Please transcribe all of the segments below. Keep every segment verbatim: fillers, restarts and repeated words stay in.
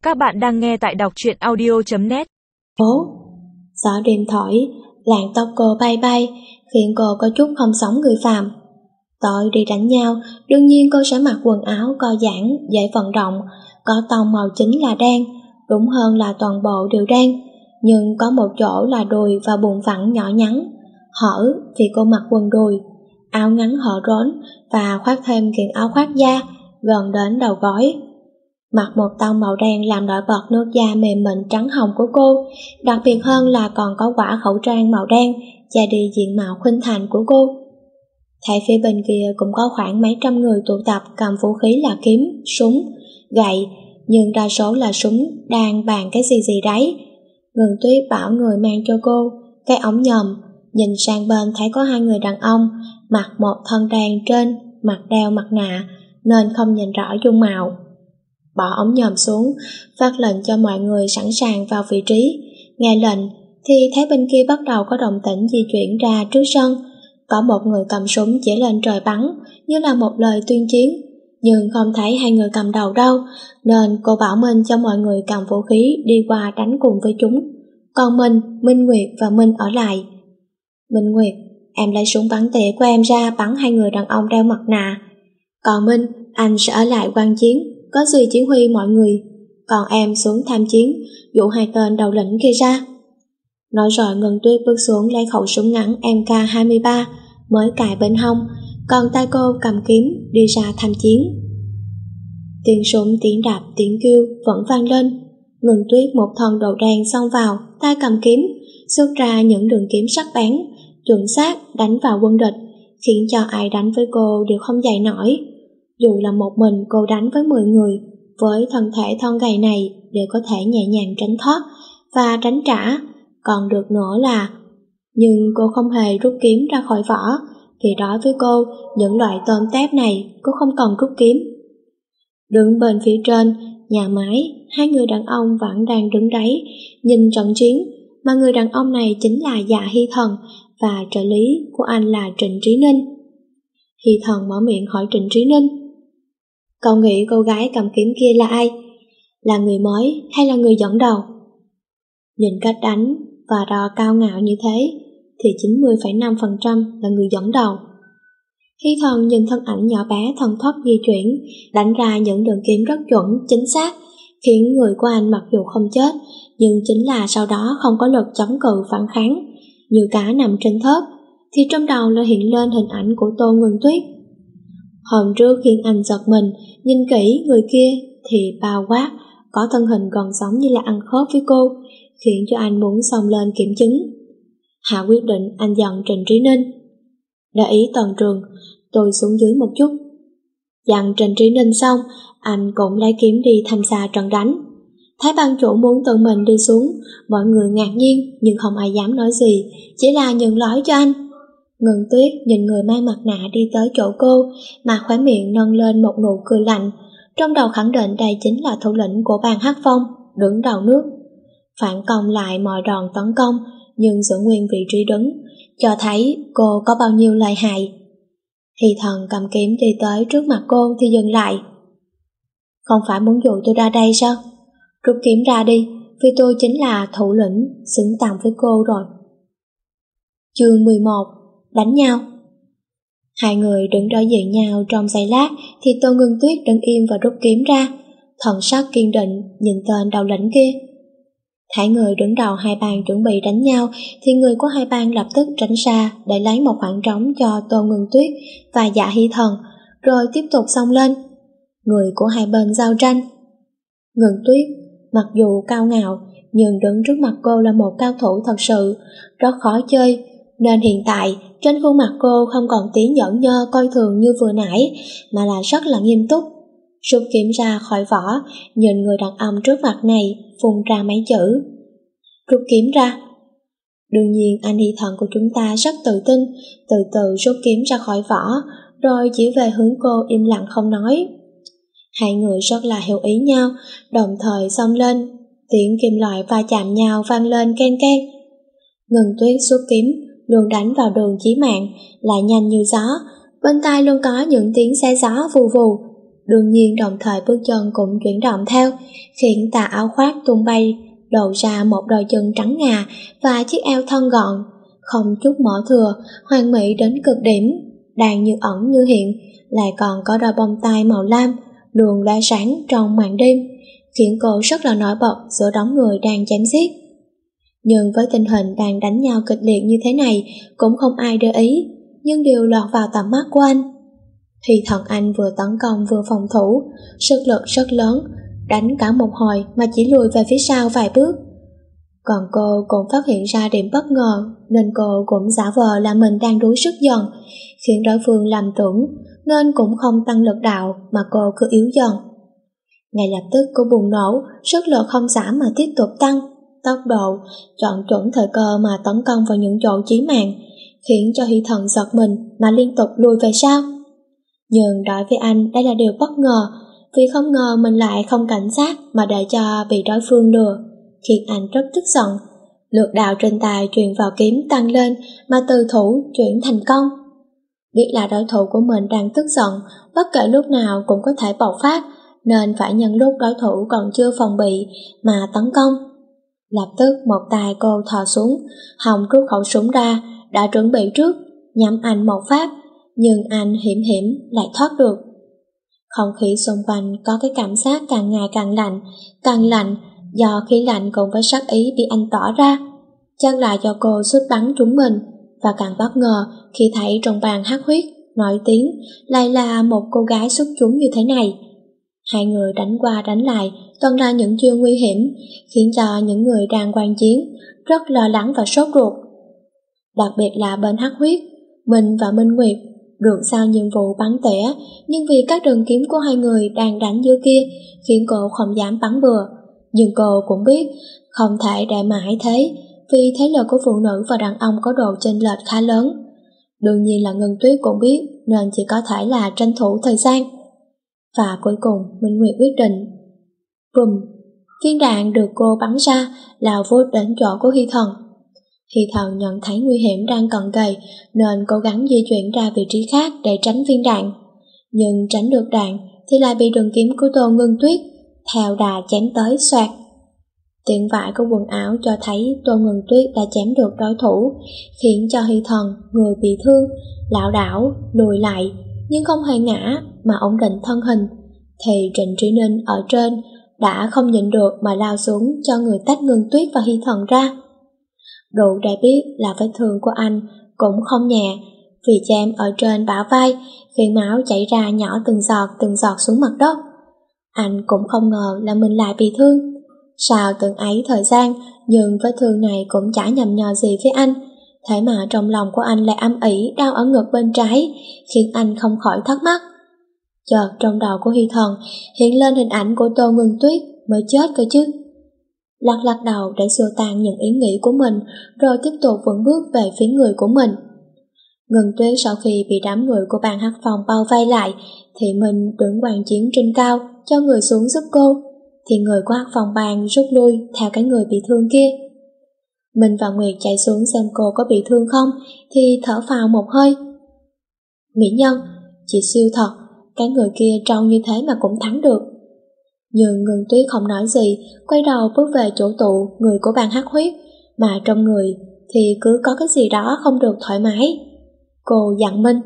Các bạn đang nghe tại đọc truyện audio chấm net. Phố, gió đêm thổi, làn tóc cô bay bay, khiến cô có chút không sống người phàm. Tội đi đánh nhau, đương nhiên cô sẽ mặc quần áo co giãn, dễ vận động, có tông màu chính là đen, đúng hơn là toàn bộ đều đen, nhưng có một chỗ là đùi và bụng phẳng nhỏ nhắn, hở vì cô mặc quần đùi, áo ngắn hở rốn và khoác thêm kiện áo khoác da gần đến đầu gối. Mặc một tông màu đen làm nổi bật nước da mềm mịn trắng hồng của cô, đặc biệt hơn là còn có quả khẩu trang màu đen che đi diện mạo khuynh thành của cô. Tại phía bên kia cũng có khoảng mấy trăm người tụ tập cầm vũ khí là kiếm, súng, gậy, nhưng đa số là súng đang bàn cái gì gì đấy. Ngừng Tuyết bảo người mang cho cô cái ống nhòm, nhìn sang bên thấy có hai người đàn ông mặc một thân đen trên, mặt đeo mặt nạ nên không nhìn rõ dung mạo. Bỏ ống nhòm xuống, phát lệnh cho mọi người sẵn sàng vào vị trí. Nghe lệnh thì thấy bên kia bắt đầu có động tĩnh di chuyển ra trước sân. Có một người cầm súng chỉ lên trời bắn như là một lời tuyên chiến, nhưng không thấy hai người cầm đầu đâu, nên cô bảo Minh cho mọi người cầm vũ khí đi qua đánh cùng với chúng. Còn mình, Minh Nguyệt và Minh ở lại. Minh Nguyệt, em lấy súng bắn tỉa của em ra bắn hai người đàn ông đeo mặt nạ. Còn Minh, anh sẽ ở lại quan chiến, có gì chỉ huy mọi người, còn em xuống tham chiến, dụ hai tên đầu lĩnh kia ra. Nói rồi Ngân Tuyết bước xuống lấy khẩu súng ngắn em ca hai mươi ba mới cài bên hông, còn tay cô cầm kiếm đi ra tham chiến. Tiếng súng, tiếng đạp, tiếng kêu vẫn vang lên. Ngân Tuyết một thân đồ đen xông vào, tay cầm kiếm, xuất ra những đường kiếm sắc bén, chuẩn xác đánh vào quân địch, khiến cho ai đánh với cô đều không dậy nổi. Dù là một mình cô đánh với mười người, với thân thể thon gầy này đều có thể nhẹ nhàng tránh thoát và tránh trả, còn được nữa là... Nhưng cô không hề rút kiếm ra khỏi vỏ, vì đối với cô, những loại tôm tép này cô không cần rút kiếm. Đứng bên phía trên, nhà máy, hai người đàn ông vẫn đang đứng đấy, nhìn trận chiến, mà người đàn ông này chính là Dạ Hy Thần, và trợ lý của anh là Trịnh Trí Ninh. Hy Thần mở miệng hỏi Trịnh Trí Ninh: Cậu nghĩ cô gái cầm kiếm kia là ai? Là người mới hay là người dẫn đầu? Nhìn cách đánh và đo cao ngạo như thế thì chín mươi phẩy năm phần trăm là người dẫn đầu. Hy Thần nhìn thân ảnh nhỏ bé thần thoát di chuyển, đánh ra những đường kiếm rất chuẩn, chính xác, khiến người của anh mặc dù không chết, nhưng chính là sau đó không có lực chống cự phản kháng, như cá nằm trên thớt, thì trong đầu lại hiện lên hình ảnh của Tô Ngân Tuyết. Hôm trước khiến anh giật mình, nhìn kỹ người kia thì bao quát, có thân hình gần giống như là ăn khớp với cô, khiến cho anh muốn xông lên kiểm chứng. Hạ quyết định anh dặn Trịnh Trí Ninh: Để ý toàn trường, tôi xuống dưới một chút. Dặn Trịnh Trí Ninh xong, anh cũng lấy kiếm đi tham gia trận đánh. Thấy ban chủ muốn tự mình đi xuống, mọi người ngạc nhiên nhưng không ai dám nói gì, chỉ là nhường lối cho anh. Ngân Tuyết nhìn người mang mặt nạ đi tới chỗ cô, mà khóe miệng nâng lên một nụ cười lạnh, trong đầu khẳng định đây chính là thủ lĩnh của bang Hắc Phong, đứng đầu nước. Phản công lại mọi đòn tấn công, nhưng giữ nguyên vị trí đứng, cho thấy cô có bao nhiêu lợi hại. Hy Thần cầm kiếm đi tới trước mặt cô thì dừng lại. Không phải muốn dụ tôi ra đây sao? Rút kiếm ra đi, vì tôi chính là thủ lĩnh, xứng tầm với cô rồi. Chương mười một. Đánh nhau. Hai người đứng đối diện nhau trong giây lát thì Tô Ngân Tuyết đứng im và rút kiếm ra, thần sắc kiên định nhìn tên đầu lĩnh kia. Thấy người đứng đầu hai bang chuẩn bị đánh nhau thì người của hai bang lập tức tránh xa để lấy một khoảng trống cho Tô Ngân Tuyết và Dạ Hy Thần, rồi tiếp tục xông lên. Người của hai bên giao tranh. Ngân Tuyết mặc dù cao ngạo nhưng đứng trước mặt cô là một cao thủ thật sự, rất khó chơi, nên hiện tại trên khuôn mặt cô không còn tí nhẫn nhơ coi thường như vừa nãy, mà là rất là nghiêm túc. Rút kiếm ra khỏi vỏ, nhìn người đàn ông trước mặt này, phun ra mấy chữ: Rút kiếm ra. Đương nhiên anh Hy Thần của chúng ta rất tự tin, từ từ rút kiếm ra khỏi vỏ, rồi chỉ về hướng cô im lặng không nói. Hai người rất là hiểu ý nhau, đồng thời xông lên, tiếng kim loại va chạm nhau vang lên ken ken. Ngân Tuyết xuất kiếm, luôn đánh vào đường chí mạng, lại nhanh như gió, bên tai luôn có những tiếng xé gió vù vù. Đương nhiên đồng thời bước chân cũng chuyển động theo, khiến tà áo khoác tung bay, lộ ra một đôi chân trắng ngà và chiếc eo thon gọn, không chút mỡ thừa, hoàn mỹ đến cực điểm, đang như ẩn như hiện, lại còn có đôi bông tai màu lam, luôn lóe sáng trong màn đêm, khiến cô rất là nổi bật giữa đống người đang chém giết. Nhưng với tình hình đang đánh nhau kịch liệt như thế này, cũng không ai để ý, nhưng đều lọt vào tầm mắt của anh. Thì thần anh vừa tấn công vừa phòng thủ, sức lực rất lớn, đánh cả một hồi mà chỉ lùi về phía sau vài bước. Còn cô cũng phát hiện ra điểm bất ngờ, nên cô cũng giả vờ là mình đang đuối sức dần, khiến đối phương lầm tưởng, nên cũng không tăng lực đạo mà cô cứ yếu dần. Ngay lập tức cô bùng nổ, sức lực không giảm mà tiếp tục tăng, tốc độ, chọn chuẩn thời cơ mà tấn công vào những chỗ chí mạng, khiến cho Hy Thần giật mình mà liên tục lùi về sau. Nhưng đối với anh đây là điều bất ngờ, vì không ngờ mình lại không cảnh giác mà để cho bị đối phương lừa, khiến anh rất tức giận. Lược đạo trên tay truyền vào kiếm tăng lên mà từ thủ chuyển thành công. Biết là đối thủ của mình đang tức giận, bất kể lúc nào cũng có thể bộc phát, nên phải nhân lúc đối thủ còn chưa phòng bị mà tấn công. Lập tức một tay cô thò xuống, hòng rút khẩu súng ra, đã chuẩn bị trước, nhắm anh một phát, nhưng anh hiểm hiểm lại thoát được. Không khí xung quanh có cái cảm giác càng ngày càng lạnh, càng lạnh, do khí lạnh cùng với sát ý bị anh tỏ ra. Chắc là do cô xuất bắn trúng mình, và càng bất ngờ khi thấy trong bàn hắc huyết nổi tiếng lại là một cô gái xuất chúng như thế này. Hai người đánh qua đánh lại toàn là những chiêu nguy hiểm, khiến cho những người đang quan chiến rất lo lắng và sốt ruột. Đặc biệt là bên hắc huyết, mình và Minh Nguyệt được giao nhiệm vụ bắn tỉa, nhưng vì các đường kiếm của hai người đang đánh dưới kia khiến cô không dám bắn bừa. Nhưng cô cũng biết không thể để mãi thế, vì thế lực của phụ nữ và đàn ông có độ chênh lệch khá lớn. Đương nhiên là Ngân Tuyết cũng biết, nên chỉ có thể là tranh thủ thời gian. Và cuối cùng Minh Nguyệt quyết định. Bùm, viên đạn được cô bắn ra lao vút đến chỗ của Hy Thần. Hy Thần nhận thấy nguy hiểm đang cận kề, nên cố gắng di chuyển ra vị trí khác để tránh viên đạn. Nhưng tránh được đạn thì lại bị đường kiếm của Tô Ngân Tuyết theo đà chém tới xoạt. Tiện vải của quần áo cho thấy Tô Ngân Tuyết đã chém được đối thủ, khiến cho Hy Thần, người bị thương, lảo đảo lùi lại, nhưng không hề ngã mà ổn định thân hình. Thì Trịnh Trí Ninh ở trên đã không nhịn được mà lao xuống cho người tách Ngân Tuyết và Hy Thần ra. Đủ để biết là vết thương của anh cũng không nhẹ, vì chém ở trên bả vai khiến máu chảy ra nhỏ từng giọt từng giọt xuống mặt đất. Anh cũng không ngờ là mình lại bị thương. Sau từng ấy thời gian, nhưng vết thương này cũng chả nhầm nhò gì với anh, thế mà trong lòng của anh lại âm ỉ đau ở ngực bên trái, khiến anh không khỏi thắc mắc. Chợt trong đầu của Hy Thần hiện lên hình ảnh của Tô Ngân Tuyết mới chết cơ chứ. Lắc lắc đầu để xua tan những ý nghĩ của mình, rồi tiếp tục vững bước về phía người của mình. Ngân Tuyết sau khi bị đám người của bàn hắc phòng bao vây lại, thì mình đứng quan chiến trên cao cho người xuống giúp cô, thì người của hắc phòng bàn rút lui theo cái người bị thương kia. Mình và Nguyệt chạy xuống xem cô có bị thương không, thì thở phào một hơi. Mỹ Nhân, chị siêu thật, cái người kia trông như thế mà cũng thắng được. Nhưng Ngân Tuyết không nói gì, quay đầu bước về chỗ tụ người của bàn hắc huyết, mà trong người thì cứ có cái gì đó không được thoải mái. Cô dặn Minh.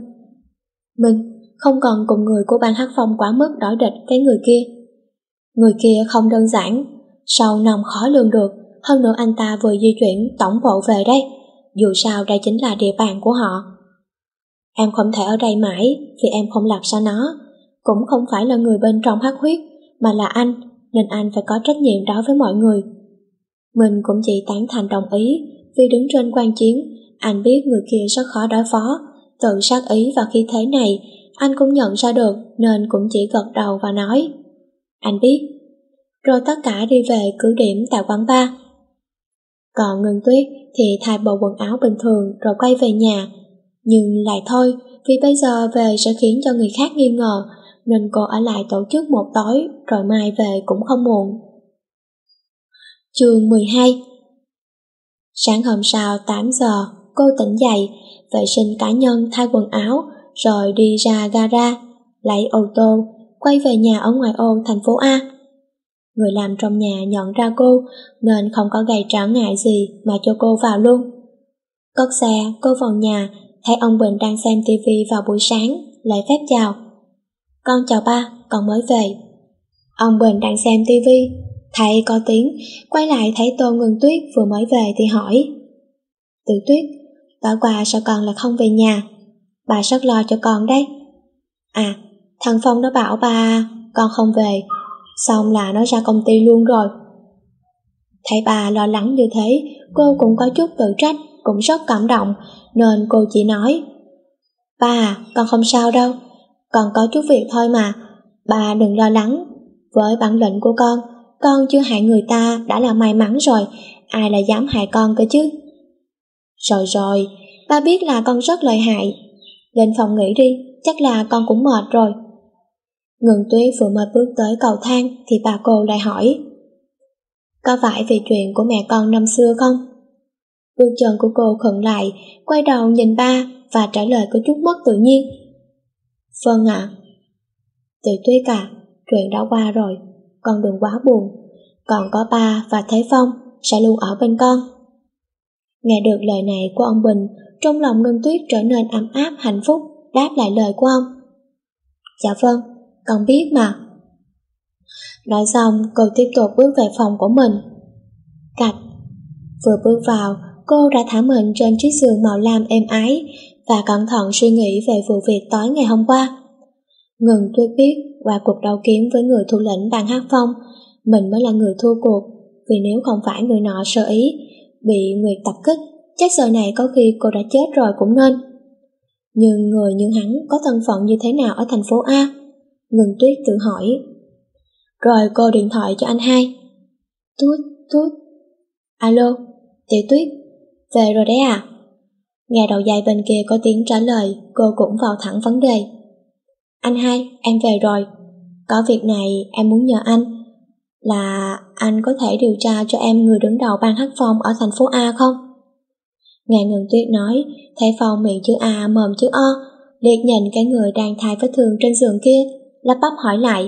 Minh, không cần cùng người của bàn hắc phong quá mức đối địch cái người kia. Người kia không đơn giản, sâu nồng khó lường được, hơn nữa anh ta vừa di chuyển tổng bộ về đây, dù sao đây chính là địa bàn của họ. Em không thể ở đây mãi, vì em không lập ra nó, cũng không phải là người bên trong hắc huyết, mà là anh, nên anh phải có trách nhiệm đối với mọi người. Mình cũng chỉ tán thành đồng ý, vì đứng trên quan chiến, anh biết người kia rất khó đối phó, tự sát ý và khí thế này, anh cũng nhận ra được, nên cũng chỉ gật đầu và nói, anh biết. Rồi tất cả đi về cứ điểm tại quán bar. Còn Ngân Tuyết thì thay bộ quần áo bình thường rồi quay về nhà, nhưng lại thôi, vì bây giờ về sẽ khiến cho người khác nghi ngờ, nên cô ở lại tổ chức một tối, rồi mai về cũng không muộn. Chương mười hai. Sáng hôm sau tám giờ, cô tỉnh dậy, vệ sinh cá nhân thay quần áo, rồi đi ra gara, lấy ô tô, quay về nhà ở ngoại ô thành phố A. Người làm trong nhà nhận ra cô nên không có gây trở ngại gì mà cho cô vào luôn. Cất xe, cô vào nhà, thấy ông Bình đang xem tivi vào buổi sáng, lễ phép chào. Con chào ba, con mới về. Ông Bình đang xem tivi, thấy có tiếng, quay lại thấy Tô Ngân Tuyết vừa mới về thì hỏi. Tiểu Tuyết, tối qua sao con lại không về nhà? Bà rất lo cho con đấy. À, thằng Phong nó bảo ba con không về, xong là nó ra công ty luôn rồi. Thấy bà lo lắng như thế, cô cũng có chút tự trách, cũng rất cảm động, nên cô chỉ nói. Ba, con không sao đâu, con có chút việc thôi mà, bà đừng lo lắng. Với bản lĩnh của con, con chưa hại người ta đã là may mắn rồi, ai lại dám hại con cơ chứ. Rồi rồi, ba biết là con rất lợi hại. Lên phòng nghỉ đi, chắc là con cũng mệt rồi. Ngân Tuyết vừa mới bước tới cầu thang thì bà cô lại hỏi. Có phải vì chuyện của mẹ con năm xưa không? Bước chân của cô khựng lại, quay đầu nhìn ba và trả lời có chút mất tự nhiên. Vâng ạ. À. Tiểu Tuyết à, chuyện đã qua rồi, con đừng quá buồn, còn có ba và Thế Phong sẽ luôn ở bên con. Nghe được lời này của ông Bình, trong lòng Ngân Tuyết trở nên ấm áp hạnh phúc, đáp lại lời của ông. Dạ vâng, con biết mà. Nói xong, cô tiếp tục bước về phòng của mình. Cạch. Vừa bước vào, cô đã thả mình trên chiếc giường màu lam êm ái và cẩn thận suy nghĩ về vụ việc tối ngày hôm qua. Ngân Tuyết biết qua cuộc đấu kiếm với người thủ lĩnh bang Hát Phong, mình mới là người thua cuộc, vì nếu không phải người nọ sơ ý, bị người tập kích, chắc giờ này có khi cô đã chết rồi cũng nên. Nhưng người như hắn có thân phận như thế nào ở thành phố A? Ngân Tuyết tự hỏi. Rồi cô điện thoại cho anh hai. Tút, tút. Alo, Tiểu Tuyết, về rồi đấy à? Nghe đầu dây bên kia có tiếng trả lời, cô cũng vào thẳng vấn đề. Anh hai, em về rồi. Có việc này em muốn nhờ anh, là anh có thể điều tra cho em người đứng đầu bang Hát Phong ở thành phố A không? Nghe Ngân Tuyết nói, thấy Phong miệng chữ A mồm chữ O, liếc nhìn cái người đang thay vết thương trên giường kia, lắp bắp hỏi lại.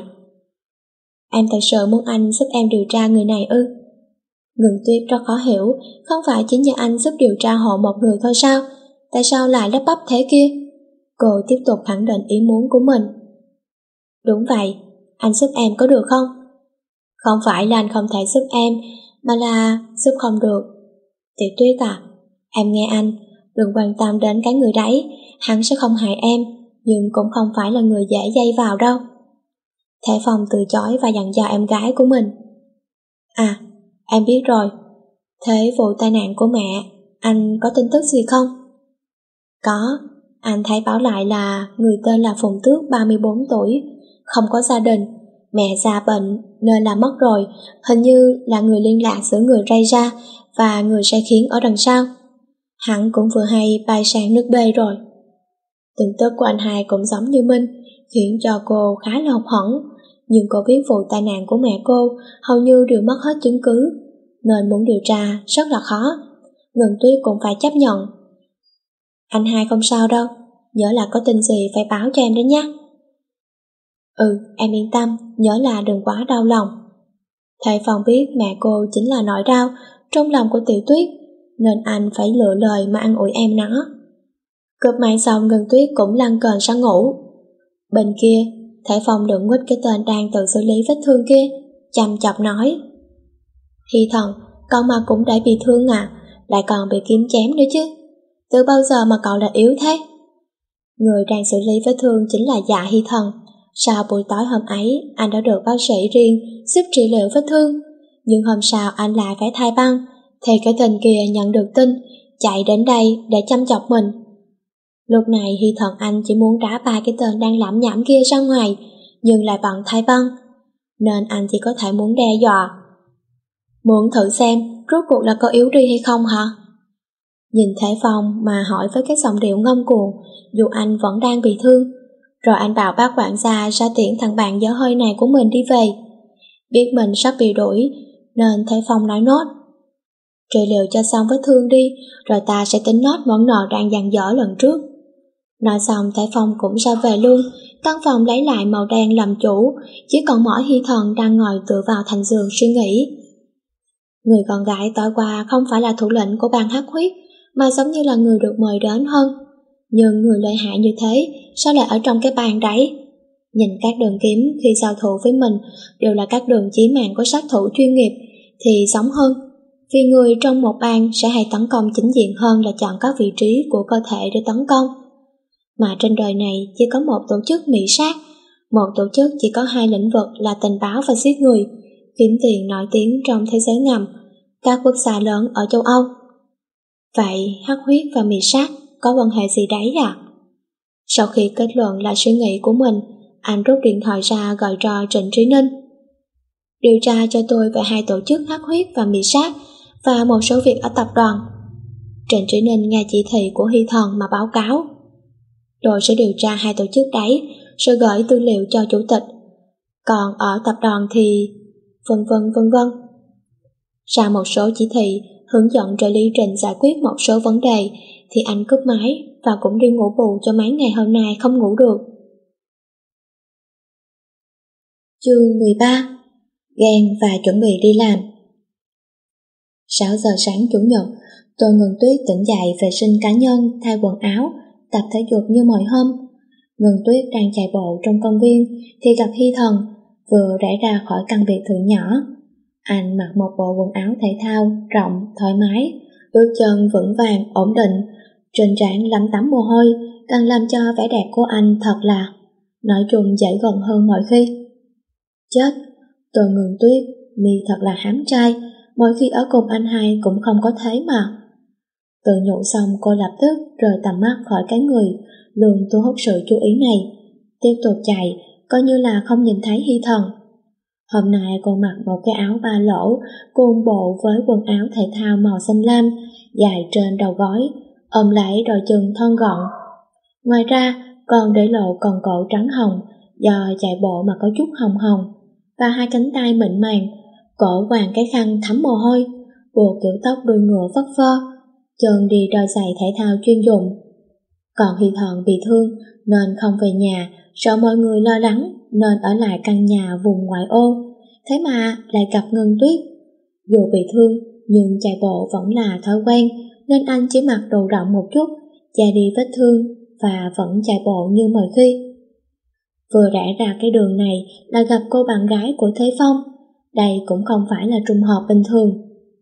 Em thật sự muốn anh giúp em điều tra người này ư? Ngân Tuyết rất khó hiểu, không phải chỉ nhờ anh giúp điều tra hộ một người thôi sao? Tại sao lại lắp bắp thế kia? Cô tiếp tục khẳng định ý muốn của mình. Đúng vậy, anh giúp em có được không? Không phải là anh không thể giúp em, mà là giúp không được. Tiểu Tuyết à, em nghe anh, đừng quan tâm đến cái người đấy, hắn sẽ không hại em, nhưng cũng không phải là người dễ dây vào đâu. Thể Phong từ chối và dặn dò em gái của mình. À, em biết rồi. Thế vụ tai nạn của mẹ, anh có tin tức gì không? Có, anh thấy báo lại là người tên là Phùng Tước ba mươi bốn tuổi, không có gia đình, mẹ già bệnh nên là mất rồi, hình như là người liên lạc giữa người gây ra và người sai khiến ở đằng sau. Hắn cũng vừa hay bay sang nước B rồi. Tin tức của anh hai cũng giống như Minh, khiến cho cô khá là hụt hẫng, nhưng cô biết vụ tai nạn của mẹ cô hầu như đều mất hết chứng cứ, nên muốn điều tra rất là khó. Ngân Tuyết cũng phải chấp nhận. Anh hai không sao đâu, nhớ là có tin gì phải báo cho em đấy nhé. Ừ, em yên tâm, nhớ là đừng quá đau lòng. Thầy Phong biết mẹ cô chính là nỗi đau trong lòng của Tiểu Tuyết, nên anh phải lựa lời mà an ủi em nó. Cướp máy xong, Ngân Tuyết cũng lăn cờn sang ngủ. Bên kia, Thầy Phong đựng quýt cái tên đang tự xử lý vết thương kia, chăm chọc nói. Hy Thần, con mà cũng đã bị thương à, lại còn bị kiếm chém nữa chứ. Từ bao giờ mà cậu đã yếu thế? Người đang xử lý vết thương chính là Dạ Hy Thần. Sau buổi tối hôm ấy, anh đã được bác sĩ riêng giúp trị liệu vết thương. Nhưng hôm sau anh lại phải thay băng, thì cái tên kia nhận được tin, chạy đến đây để chăm chọc mình. Lúc này Hy Thần anh chỉ muốn đá ba cái tên đang lẩm nhẩm kia ra ngoài, nhưng lại bận thay băng, nên anh chỉ có thể muốn đe dọa. Muốn thử xem rốt cuộc là có yếu đi hay không hả? Nhìn Thể Phong mà hỏi với cái giọng điệu ngông cuồng, dù anh vẫn đang bị thương. Rồi anh bảo bác quản gia ra tiễn thằng bạn dở hơi này của mình đi về. Biết mình sắp bị đuổi, nên Thể Phong nói nốt. Trị liệu cho xong vết thương đi, rồi ta sẽ tính nốt món nợ đang dang dở lần trước. Nói xong Thể Phong cũng ra về luôn, căn phòng lấy lại màu đen làm chủ, chỉ còn mỗi Hy Thần đang ngồi tựa vào thành giường suy nghĩ. Người con gái tối qua không phải là thủ lĩnh của bang hắc huyết, mà giống như là người được mời đến hơn. Nhưng người lợi hại như thế, sao lại ở trong cái bang đấy? Nhìn các đường kiếm khi giao thủ với mình đều là các đường chí mạng của sát thủ chuyên nghiệp, thì giống hơn. Vì người trong một bang sẽ hay tấn công chính diện hơn là chọn các vị trí của cơ thể để tấn công. Mà trên đời này chỉ có một tổ chức mỹ sát, một tổ chức chỉ có hai lĩnh vực là tình báo và giết người, kiếm tiền nổi tiếng trong thế giới ngầm, các quốc gia lớn ở châu Âu. Vậy hắc huyết và mỹ sát có quan hệ gì đấy à? Sau khi kết luận là suy nghĩ của mình, anh rút điện thoại ra gọi cho Trịnh Trí Ninh. Điều tra cho tôi về hai tổ chức hắc huyết và mỹ sát và một số việc ở tập đoàn. Trịnh Trí Ninh nghe chỉ thị của Hy Thần mà báo cáo. Tôi sẽ điều tra hai tổ chức đấy, rồi gửi tư liệu cho chủ tịch. Còn ở tập đoàn thì... vân vân vân vân. Ra một số chỉ thị, hướng dẫn trợ lý Trịnh giải quyết một số vấn đề, thì anh cúp máy và cũng đi ngủ bù cho mấy ngày hôm nay không ngủ được. Chương mười ba. Ghen và chuẩn bị đi làm. sáu giờ sáng Chủ nhật, Tô Ngân Tuyết tỉnh dậy vệ sinh cá nhân, thay quần áo, tập thể dục như mọi hôm. Ngân Tuyết đang chạy bộ trong công viên thì gặp Hy Thần, vừa rẽ ra khỏi căn biệt thự nhỏ. Anh mặc một bộ quần áo thể thao, rộng, thoải mái, bước chân vững vàng, ổn định, trên trán lấm tấm mồ hôi, càng làm cho vẻ đẹp của anh thật là, nói chung dễ gần hơn mọi khi. Chết, Tô Ngân Tuyết, mi thật là hám trai, mỗi khi ở cùng anh hai cũng không có thế mà. Tự nhủ xong cô lập tức rời tầm mắt khỏi cái người luôn thu hút sự chú ý này, tiếp tục chạy, coi như là không nhìn thấy Hy Thần. Hôm nay cô mặc một cái áo ba lỗ cùng bộ với quần áo thể thao màu xanh lam, dài trên đầu gối, ôm lấy đôi chân thon gọn. Ngoài ra còn để lộ còn cổ trắng hồng do chạy bộ mà có chút hồng hồng, và hai cánh tay mịn màng, cổ quàng cái khăn thấm mồ hôi, buộc kiểu tóc đuôi ngựa phất phơ, chân đi đôi giày thể thao chuyên dụng. Còn Hy Thần bị thương nên không về nhà, sợ mọi người lo lắng nên ở lại căn nhà vùng ngoại ô, thế mà lại gặp Ngân Tuyết. Dù bị thương nhưng chạy bộ vẫn là thói quen, nên anh chỉ mặc đồ rộng một chút, che đi vết thương và vẫn chạy bộ như mọi khi. Vừa rẽ ra cái đường này là gặp cô bạn gái của Thế Phong, đây cũng không phải là trùng hợp bình thường.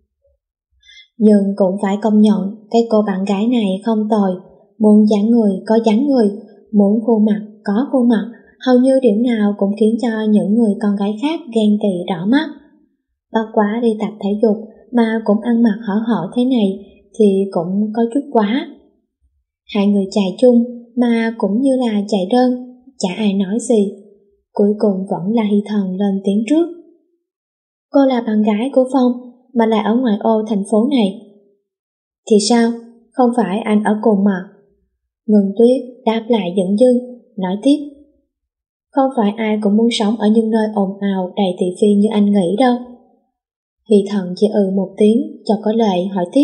Nhưng cũng phải công nhận cái cô bạn gái này không tồi, muốn dáng người có dáng người, muốn khuôn mặt có khuôn mặt, hầu như điểm nào cũng khiến cho những người con gái khác ghen tị đỏ mắt. Bất quá đi tập thể dục mà cũng ăn mặc hở hở thế này thì cũng có chút quá. Hai người chạy chung mà cũng như là chạy đơn, chả ai nói gì. Cuối cùng vẫn là Hy Thần lên tiếng trước. Cô là bạn gái của Phong mà lại ở ngoại ô thành phố này. Thì sao? Không phải anh ở cùng mà. Ngân Tuyết đáp lại dửng dưng, nói tiếp. Không phải ai cũng muốn sống ở những nơi ồn ào đầy thị phi như anh nghĩ đâu. Hy Thần chỉ ừ một tiếng cho có lệ hỏi tiếp.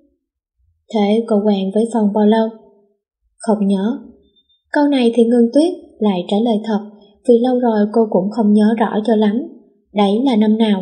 Thế cô quen với Phong bao lâu? Không nhớ. Câu này thì Ngân Tuyết lại trả lời thật, vì lâu rồi cô cũng không nhớ rõ cho lắm. Đấy là năm nào?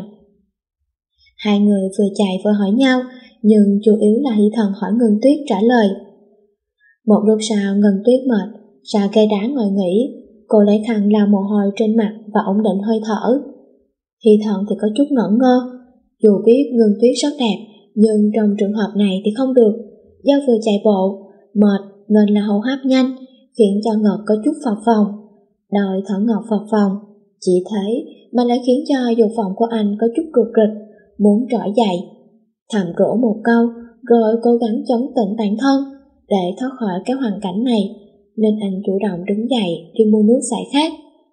Hai người vừa chạy vừa hỏi nhau, nhưng chủ yếu là Hy Thần hỏi Ngân Tuyết trả lời. Một lúc sau Ngân Tuyết mệt, ra ghế đá ngồi nghỉ, cô lấy khăn lau mồ hôi trên mặt và ổn định hơi thở. Hy Thần thì có chút ngẩn ngơ, dù biết Ngân Tuyết rất đẹp, nhưng trong trường hợp này thì không được, do vừa chạy bộ, mệt nên là hô hấp nhanh, khiến cho ngực có chút phập phồng, đòi thở ngọt phập phồng. Chỉ thế mà lại khiến cho dục vọng của anh có chút rụt rịch, muốn trỗi dậy. Thầm rỗ một câu, rồi cố gắng chống tĩnh bản thân để thoát khỏi cái hoàn cảnh này, nên anh chủ động đứng dậy đi mua nước giải khát.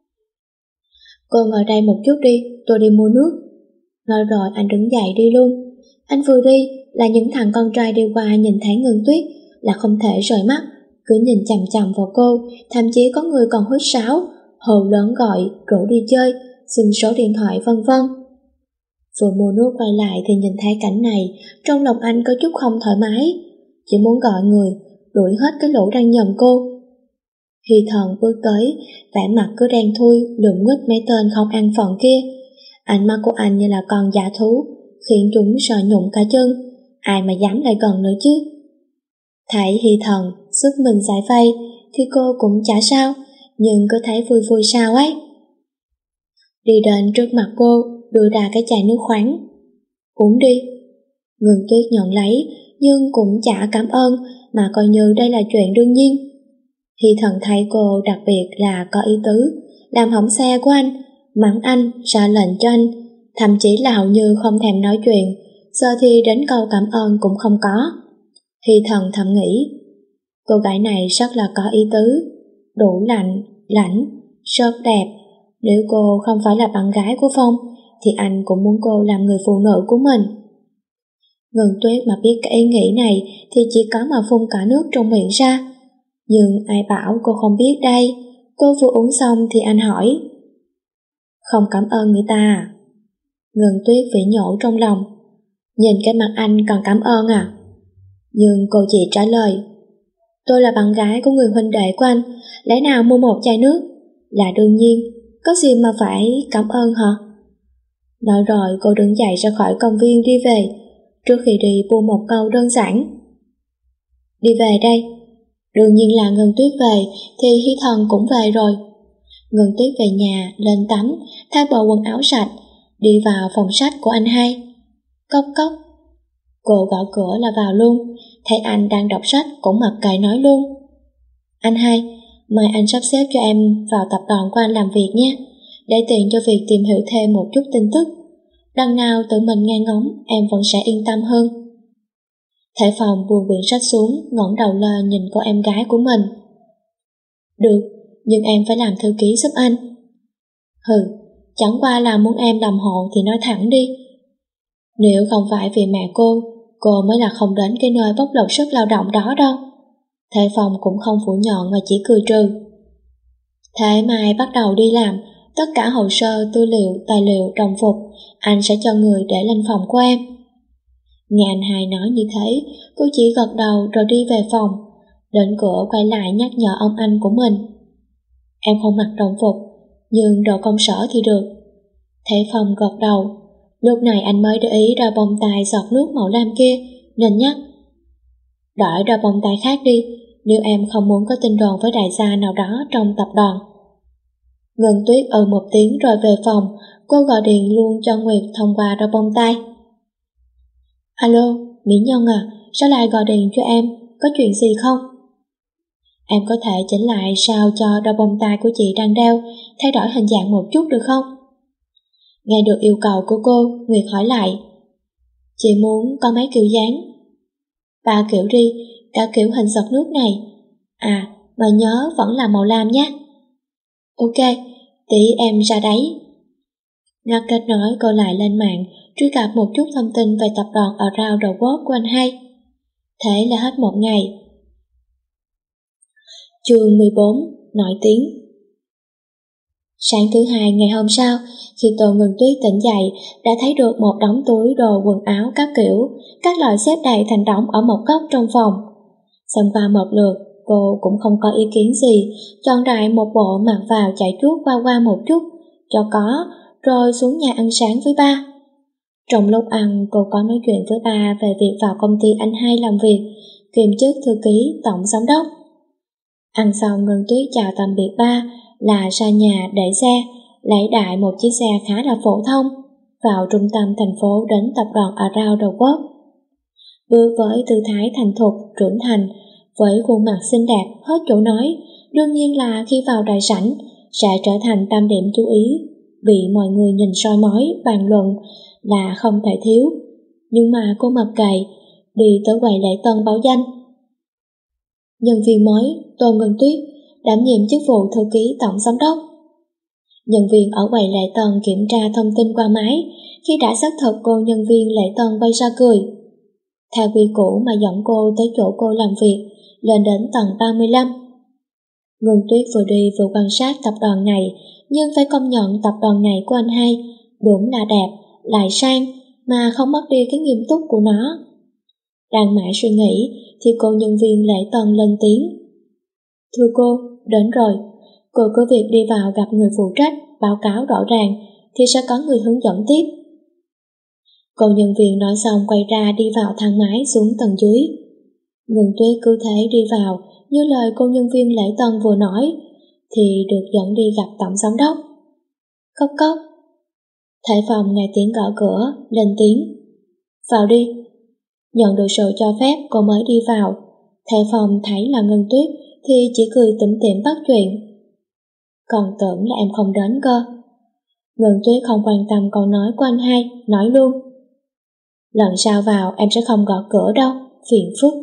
Cô ngồi đây một chút đi, tôi đi mua nước. Nói rồi anh đứng dậy đi luôn. Anh vừa đi là những thằng con trai đi qua nhìn thấy Ngân Tuyết là không thể rời mắt, cứ nhìn chằm chằm vào cô, thậm chí có người còn huýt sáo, hồ lớn gọi, rủ đi chơi, xin số điện thoại vân vân. Vừa mua nước quay lại thì nhìn thấy cảnh này, trong lòng anh có chút không thoải mái, chỉ muốn gọi người đuổi hết cái lũ đang nhầm cô. Hy Thần bước tới, vẻ mặt cứ đen thui, lườm nguýt mấy tên không an phận kia. Ánh mắt của anh như là con dã thú, khiến chúng sợ nhụng cả chân. Ai mà dám lại gần nữa chứ? Thấy Hy Thần sức mình giải vây thì cô cũng chả sao, nhưng cứ thấy vui vui sao ấy. Đi đến trước mặt cô, đưa ra cái chai nước khoáng. Uống đi. Ngân Tuyết nhận lấy, nhưng cũng chả cảm ơn, mà coi như đây là chuyện đương nhiên. Hy Thần thấy cô đặc biệt là có ý tứ, làm hỏng xe của anh, mắng anh, ra lệnh cho anh, thậm chí là hầu như không thèm nói chuyện, giờ thì đến câu cảm ơn cũng không có. Hy Thần thầm nghĩ, cô gái này rất là có ý tứ, đủ lạnh, lãnh, rất đẹp. Nếu cô không phải là bạn gái của Phong, thì anh cũng muốn cô làm người phụ nữ của mình. Ngân Tuyết mà biết cái ý nghĩ này thì chỉ có mà phun cả nước trong miệng ra. Nhưng ai bảo cô không biết đây. Cô vừa uống xong thì anh hỏi, không cảm ơn người ta à? Ngân Tuyết phỉ nhổ trong lòng, nhìn cái mặt anh còn cảm ơn à? Nhưng cô chỉ trả lời, tôi là bạn gái của người huynh đệ của anh, lẽ nào mua một chai nước là đương nhiên, có gì mà phải cảm ơn hả? Nói rồi cô đứng dậy ra khỏi công viên đi về. Trước khi đi buông một câu đơn giản, đi về đây. Đương nhiên là Ngân Tuyết về thì Hy Thần cũng về rồi. Ngân Tuyết về nhà, lên tắm, thay bộ quần áo sạch, đi vào phòng sách của anh hai. Cốc cốc. Cô gõ cửa là vào luôn, thấy anh đang đọc sách cũng mặc kệ nói luôn. Anh hai, mai anh sắp xếp cho em vào tập đoàn của anh làm việc nhé, để tiện cho việc tìm hiểu thêm một chút tin tức. Đằng nào tự mình nghe ngóng em vẫn sẽ yên tâm hơn. Thể Phòng buông quyển sách xuống, ngẩng đầu lên nhìn cô em gái của mình. Được, nhưng em phải làm thư ký giúp anh. Hừ, chẳng qua là muốn em làm hộ thì nói thẳng đi. Nếu không phải vì mẹ cô, cô mới là không đến cái nơi bóc lột sức lao động đó đâu. Thể Phòng cũng không phủ nhận mà chỉ cười trừ. Thế mai bắt đầu đi làm, tất cả hồ sơ, tư liệu, tài liệu, đồng phục anh sẽ cho người để lên phòng của em. Nghe anh hai nói như thế, cô chỉ gật đầu rồi đi về phòng. Đến cửa quay lại nhắc nhở ông anh của mình. Em không mặc đồng phục, nhưng đồ công sở thì được. Thể Phòng gật đầu. Lúc này anh mới để ý ra bông tai giọt nước màu lam kia, nên nhắc. Đổi ra bông tai khác đi, nếu em không muốn có tin đồn với đại gia nào đó trong tập đoàn. Ngân Tuyết ừ một tiếng rồi về phòng. Cô gọi điện luôn cho Nguyệt thông qua đôi bông tai. Alo, Mỹ Nhân à, sao lại gọi điện cho em, có chuyện gì không? Em có thể chỉnh lại sao cho đôi bông tai của chị đang đeo thay đổi hình dạng một chút được không? Nghe được yêu cầu của cô, Nguyệt hỏi lại. Chị muốn có mấy kiểu dáng? Ba kiểu đi, cả kiểu hình giọt nước này. À, mà nhớ vẫn là màu lam nhé. Ok, tí em ra đấy. Ngắt kết nối, cô lại lên mạng truy cập một chút thông tin về tập đoàn Around the World của anh hai. Thế là hết một ngày. Chương mười bốn. Nổi tiếng. Sáng thứ hai ngày hôm sau, khi Tô Ngân Tuyết tỉnh dậy, đã thấy được một đống túi đồ quần áo các kiểu, các loại xếp đầy thành đống ở một góc trong phòng. Xem qua một lượt, cô cũng không có ý kiến gì, chọn đại một bộ mặc vào chạy chuốt qua qua một chút, cho có, rồi xuống nhà ăn sáng với ba. Trong lúc ăn, cô có nói chuyện với ba về việc vào công ty anh hai làm việc, kiêm chức thư ký tổng giám đốc. Ăn xong, Ngân Tuyết chào tạm biệt ba, là ra nhà để xe, lấy đại một chiếc xe khá là phổ thông, vào trung tâm thành phố đến tập đoàn Around the World. Bước với tư thái thành thục, trưởng thành, với khuôn mặt xinh đẹp hết chỗ nói, đương nhiên là khi vào đại sảnh sẽ trở thành tâm điểm chú ý, bị mọi người nhìn soi mói, bàn luận là không thể thiếu. Nhưng mà cô mặc kệ, đi tới quầy lễ tân báo danh. Nhân viên mới, Tô Ngân Tuyết, đảm nhiệm chức vụ thư ký tổng giám đốc. Nhân viên ở quầy lễ tân kiểm tra thông tin qua máy, khi đã xác thực cô nhân viên lễ tân quay ra cười. Theo quy củ mà dẫn cô tới chỗ cô làm việc, lên đến tầng ba mươi lăm. Ngân Tuyết vừa đi vừa quan sát tập đoàn này, nhưng phải công nhận tập đoàn này của anh hai đúng là đẹp, lại sang, mà không mất đi cái nghiêm túc của nó. Đang mãi suy nghĩ thì cô nhân viên lễ tân lên tiếng. Thưa cô, đến rồi. Cô cứ việc đi vào gặp người phụ trách, báo cáo rõ ràng, thì sẽ có người hướng dẫn tiếp. Cô nhân viên nói xong quay ra đi vào thang máy xuống tầng dưới. Ngân Tuyết cứ thế đi vào, như lời cô nhân viên lễ tân vừa nói, thì được dẫn đi gặp tổng giám đốc. Cốc cốc. Thệ Phòng nghe tiếng gõ cửa, lên tiếng. Vào đi. Nhận được sự cho phép cô mới đi vào. Thệ Phòng thấy là Ngân Tuyết thì chỉ cười tủm tỉm bắt chuyện. Còn tưởng là em không đến cơ. Ngân Tuyết không quan tâm câu nói của anh hai, nói luôn. Lần sau vào em sẽ không gõ cửa đâu, phiền phức.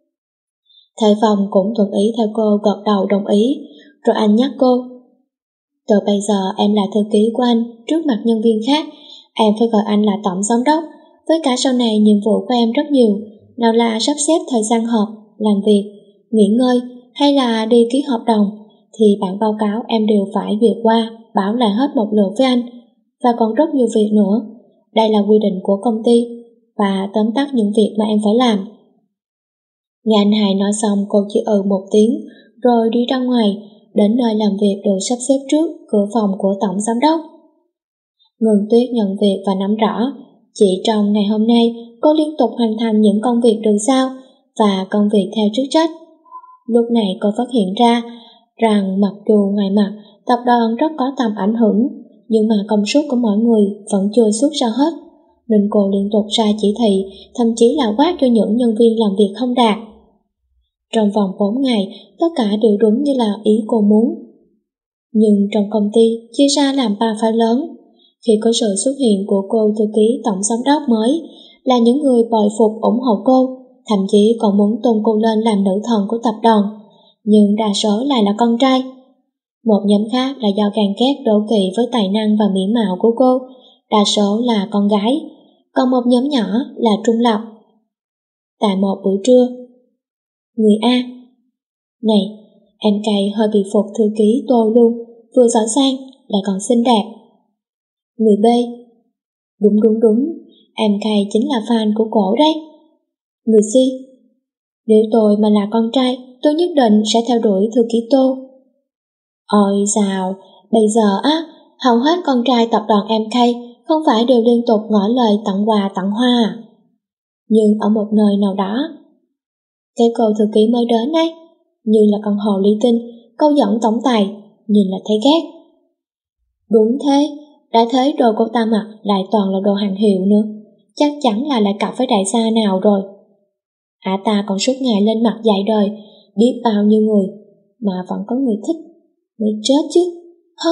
Thệ Phòng cũng thuận ý theo cô gật đầu đồng ý, rồi anh nhắc cô. Từ bây giờ em là thư ký của anh, trước mặt nhân viên khác, em phải gọi anh là tổng giám đốc. Với cả sau này nhiệm vụ của em rất nhiều, nào là sắp xếp thời gian họp, làm việc, nghỉ ngơi hay là đi ký hợp đồng, thì bản báo cáo em đều phải duyệt qua, báo lại hết một lượt với anh, và còn rất nhiều việc nữa. Đây là quy định của công ty, và tóm tắt những việc mà em phải làm. Nghe anh hai nói xong cô chỉ ừ một tiếng, rồi đi ra ngoài, đến nơi làm việc được sắp xếp trước cửa phòng của tổng giám đốc. Ngân Tuyết nhận việc và nắm rõ, chỉ trong ngày hôm nay cô liên tục hoàn thành những công việc được giao và công việc theo chức trách. Lúc này cô phát hiện ra rằng mặc dù ngoài mặt tập đoàn rất có tầm ảnh hưởng, nhưng mà công suất của mọi người vẫn chưa xuất ra hết, nên cô liên tục ra chỉ thị, thậm chí là quát cho những nhân viên làm việc không đạt. Trong vòng bốn ngày, tất cả đều đúng như là ý cô muốn. Nhưng trong công ty chia ra làm ba phe lớn. Khi có sự xuất hiện của cô thư ký tổng giám đốc mới, là những người bồi phục ủng hộ cô, thậm chí còn muốn tôn cô lên làm nữ thần của tập đoàn, nhưng đa số lại là con trai. Một nhóm khác là do ghen ghét đố kỵ với tài năng và mỹ mạo của cô, đa số là con gái, còn một nhóm nhỏ là trung lập. Tại một buổi trưa, người A. Này, em cay hơi bị phục thư ký Tô luôn, vừa giỏi giang lại còn xinh đẹp. Người B. Đúng đúng đúng, em cay chính là fan của cổ đấy. Người C. Nếu tôi mà là con trai, tôi nhất định sẽ theo đuổi thư ký Tô. Ôi dào, bây giờ á, hầu hết con trai tập đoàn em cay không phải đều liên tục ngỏ lời tặng quà tặng hoa à? Nhưng ở một nơi nào đó, cái cô thư ký mới đến ấy, như là con hồ ly tinh, câu dẫn tổng tài, nhìn là thấy ghét. Đúng thế, đã thấy đồ cô ta mặc lại toàn là đồ hàng hiệu nữa, chắc chắn là lại cặp với đại gia nào rồi. Ả ta còn suốt ngày lên mặt dạy đời, biết bao nhiêu người, mà vẫn có người thích, mới chết chứ, hớ.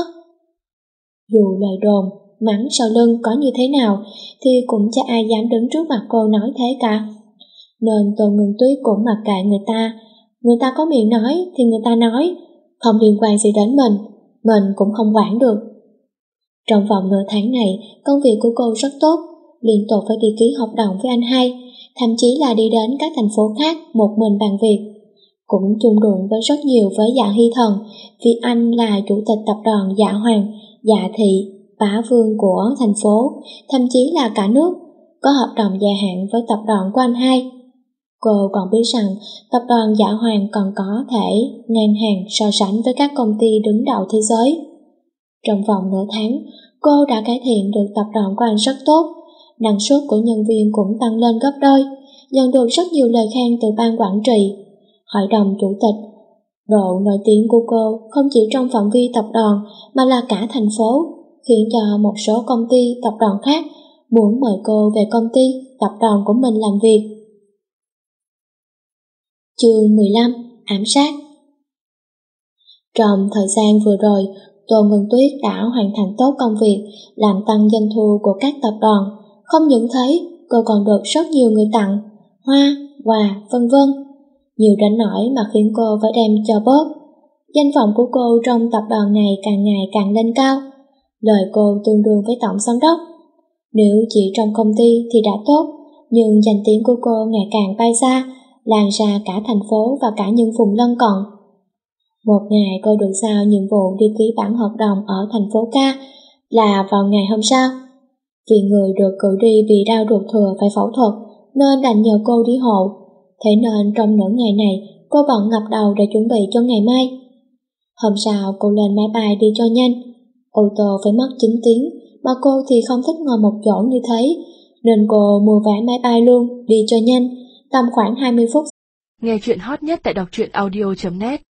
Dù lời đồn, mắng sau lưng có như thế nào, thì cũng chả ai dám đứng trước mặt cô nói thế cả. Nên Tô Ngân Tuyết cũng mặc kệ người ta, người ta có miệng nói thì người ta nói, không liên quan gì đến mình, mình cũng không quản được. Trong vòng nửa tháng này, công việc của cô rất tốt, liên tục phải đi ký hợp đồng với anh hai, thậm chí là đi đến các thành phố khác một mình bàn việc. Cũng chung đụng với rất nhiều với Dạ Hy Thần, vì anh là chủ tịch tập đoàn Dạ Hoàng, Dạ Thị, bá vương của thành phố, thậm chí là cả nước, có hợp đồng dài hạn với tập đoàn của anh hai. Cô còn biết rằng tập đoàn Dạ Hoàng còn có thể ngang hàng so sánh với các công ty đứng đầu thế giới. Trong vòng nửa tháng, cô đã cải thiện được tập đoàn của anh rất tốt, năng suất của nhân viên cũng tăng lên gấp đôi, nhận được rất nhiều lời khen từ ban quản trị, hội đồng chủ tịch. Độ nổi tiếng của cô không chỉ trong phạm vi tập đoàn mà là cả thành phố, khiến cho một số công ty, tập đoàn khác muốn mời cô về công ty, tập đoàn của mình làm việc. Chương mười lăm. Ám sát. Trong thời gian vừa rồi, Tô Ngân Tuyết đã hoàn thành tốt công việc, làm tăng doanh thu của các tập đoàn. Không những thế, cô còn được rất nhiều người tặng, hoa, quà, vân vân. Nhiều đến nỗi mà khiến cô phải đem cho bớt. Danh vọng của cô trong tập đoàn này càng ngày càng lên cao. Lời cô tương đương với tổng giám đốc. Nếu chỉ trong công ty thì đã tốt, nhưng danh tiếng của cô ngày càng bay xa, lan ra cả thành phố và cả những vùng lân cận. Một ngày cô được giao nhiệm vụ đi ký bản hợp đồng ở thành phố K là vào ngày hôm sau. Vì người được cử đi vì đau ruột thừa phải phẫu thuật nên đành nhờ cô đi hộ. Thế nên trong nửa ngày này cô bận ngập đầu để chuẩn bị cho ngày mai. Hôm sau cô lên máy bay đi cho nhanh. Ô tô phải mất chín tiếng, mà cô thì không thích ngồi một chỗ như thế, nên cô mua vé máy bay luôn, đi cho nhanh, tầm khoảng hai mươi phút. Nghe chuyện hot nhất tại đọc truyện audio chấm net.